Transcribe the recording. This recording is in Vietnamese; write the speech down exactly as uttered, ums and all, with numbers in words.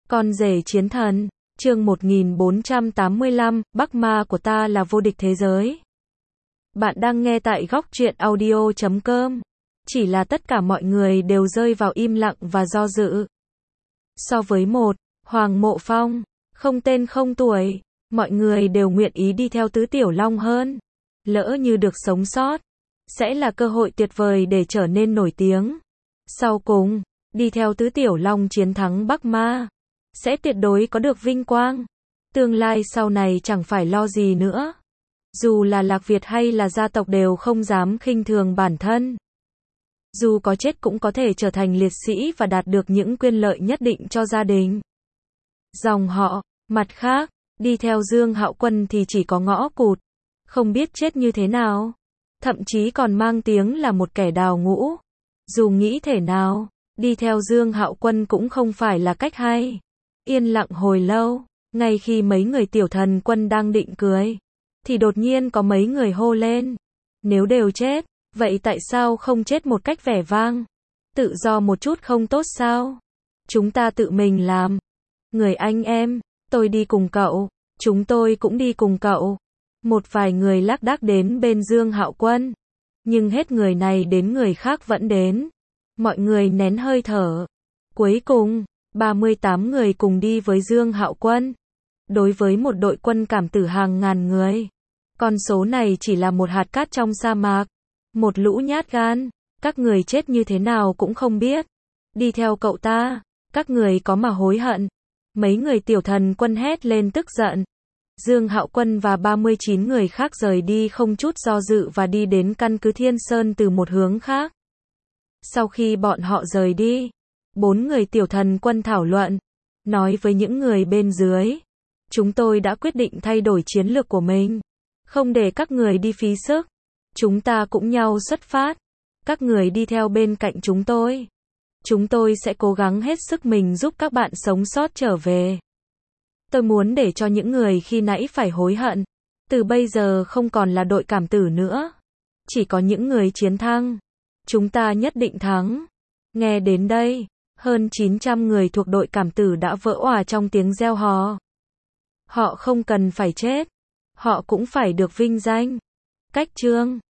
Con rể chiến thần, chương một nghìn bốn trăm tám mươi lăm, Bắc Ma của ta là vô địch thế giới. Bạn đang nghe tại góc truyện audio chấm com. Chỉ là tất cả mọi người đều rơi vào im lặng và do dự. So với một, Hoàng Mộ Phong, không tên không tuổi, mọi người đều nguyện ý đi theo Tứ Tiểu Long hơn. Lỡ như được sống sót, sẽ là cơ hội tuyệt vời để trở nên nổi tiếng. Sau cùng, đi theo Tứ Tiểu Long chiến thắng Bắc Ma, sẽ tuyệt đối có được vinh quang. Tương lai sau này chẳng phải lo gì nữa. Dù là Lạc Việt hay là gia tộc đều không dám khinh thường bản thân. Dù có chết cũng có thể trở thành liệt sĩ và đạt được những quyền lợi nhất định cho gia đình. Dòng họ, mặt khác, đi theo Dương Hạo Quân thì chỉ có ngõ cụt, không biết chết như thế nào. Thậm chí còn mang tiếng là một kẻ đào ngũ. Dù nghĩ thể nào, đi theo Dương Hạo Quân cũng không phải là cách hay. Yên lặng hồi lâu, ngay khi mấy người tiểu thần quân đang định cười, thì đột nhiên có mấy người hô lên. Nếu đều chết, vậy tại sao không chết một cách vẻ vang? Tự do một chút không tốt sao? Chúng ta tự mình làm. Người anh em, tôi đi cùng cậu, chúng tôi cũng đi cùng cậu. Một vài người lác đác đến bên Dương Hạo Quân. Nhưng hết người này đến người khác vẫn đến. Mọi người nén hơi thở. Cuối cùng, ba mươi tám người cùng đi với Dương Hạo Quân. Đối với một đội quân cảm tử hàng ngàn người, con số này chỉ là một hạt cát trong sa mạc. Một lũ nhát gan, các người chết như thế nào cũng không biết. Đi theo cậu ta, các người có mà hối hận. Mấy người tiểu thần quân hét lên tức giận. Dương Hạo Quân và ba mươi chín người khác rời đi không chút do dự và đi đến căn cứ Thiên Sơn từ một hướng khác. Sau khi bọn họ rời đi, bốn người tiểu thần quân thảo luận, nói với những người bên dưới. Chúng tôi đã quyết định thay đổi chiến lược của mình. Không để các người đi phí sức. Chúng ta cũng nhau xuất phát. Các người đi theo bên cạnh chúng tôi. Chúng tôi sẽ cố gắng hết sức mình giúp các bạn sống sót trở về. Tôi muốn để cho những người khi nãy phải hối hận. Từ bây giờ không còn là đội cảm tử nữa. Chỉ có những người chiến thắng. Chúng ta nhất định thắng. Nghe đến đây, hơn chín trăm người thuộc đội cảm tử đã vỡ òa trong tiếng reo hò. Họ không cần phải chết. Họ cũng phải được vinh danh. Cách chương